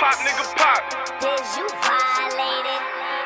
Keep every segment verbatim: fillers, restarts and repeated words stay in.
pop, nigga, pop. Did you violate it?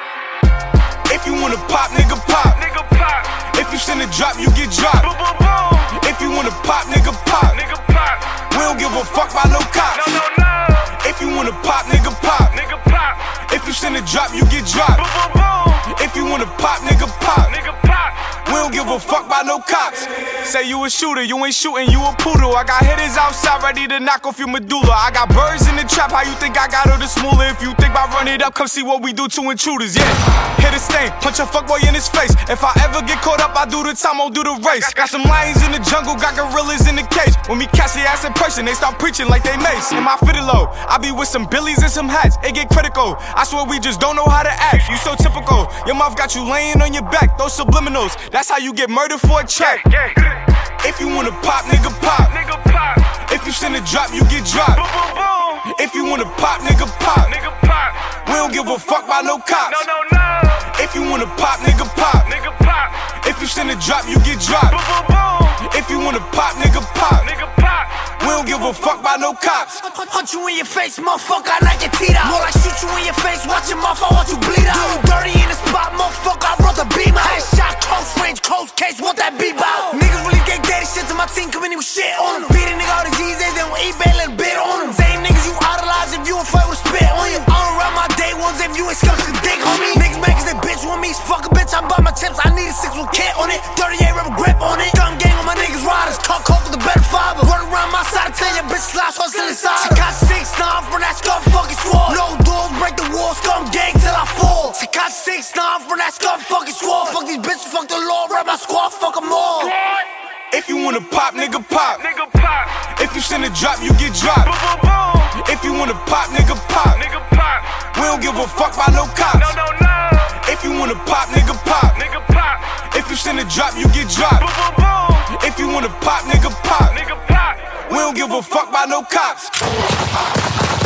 If you wanna pop, nigga, pop. Nigga, pop. If you send a drop, you get dropped. Boom, boom, boom. If you wanna pop, nigga, pop. Nigga, pop. We don't give a fuck about no cops. No, no, no. If you wanna pop, nigga, pop. Nigga, pop. If you send a drop, you get dropped. Boom, boom, boom. If you wanna pop, nigga, pop. Nigga, pop. We don't give a fuck about no cops. Say you a shooter, you ain't shooting, you a poodle. I got hitters outside ready to knock off your medulla. I got birds in the trap, how you think I got her the smaller? If you think I run it up, come see what we do to intruders, yeah. Hit a stain, punch a fuckboy in his face. If I ever get caught up, I do the time, I'll do the race. Got some lions in the jungle, got gorillas in the cage. When we catch the ass in person, they start preaching like they mace. In my fitted low, I be with some billies and some hats. It get critical, I swear we just don't know how to act. You so typical, your mouth got you laying on your back. Those subliminals, that's how you get murdered for a check. Yeah, yeah. If you wanna pop, nigga, pop. Nigga, pop. If you send a drop, you get dropped. Boom, boom, boom. If you wanna pop, nigga, pop. Nigga, pop. We don't give a fuck about no cops. No, no, no. If you wanna pop, nigga, pop. Nigga, pop. If you send a drop, you get dropped. Boom, boom, boom. If you wanna pop, nigga, pop. Nigga, pop. We don't give a fuck about no cops. Punch you in your face, motherfucker, I like your teeth out. More like shoot you in your face, watch your mouth, I want you bleed out. Do you dirty in the spot, motherfucker, I brought the beam out. Headshot, close range, close case, want that beep out. Niggas really get dirty shit to my team, coming in with shit on them. Beat a nigga out of G's, they then eat bail and bid on them. Same niggas you idolize if you a fight with spit on you. I don't run my day ones if you ain't scum to the dick, homie. Niggas make they bitch want me, fuck a bitch, I buy my chips, I need a six with kit on it. thirty-eight rubber grip on it. Gun gang on my niggas riders, talk coke with a better fiber. Run around my side, tell your bitch slash hustle inside. She got six nine from that scum fucking squad. No doors, break the wall, scum gang till I fall. She got six nine from that scum fucking squad. Fuck these bitches, fuck the law, rap my squad, fuck them all. If you wanna pop, nigga, pop. Nigga, pop. If you send a drop, you get dropped. Boom, boom, boom. If you wanna pop, nigga, pop. Nigga, pop. We don't give a fuck about no cops. No, no, no. If you wanna pop, nigga, pop. Nigga, pop. If you send a drop, you get dropped. Boom, boom, boom. If you wanna pop, nigga, pop. Nigga, pop. We don't give a fuck about no cops.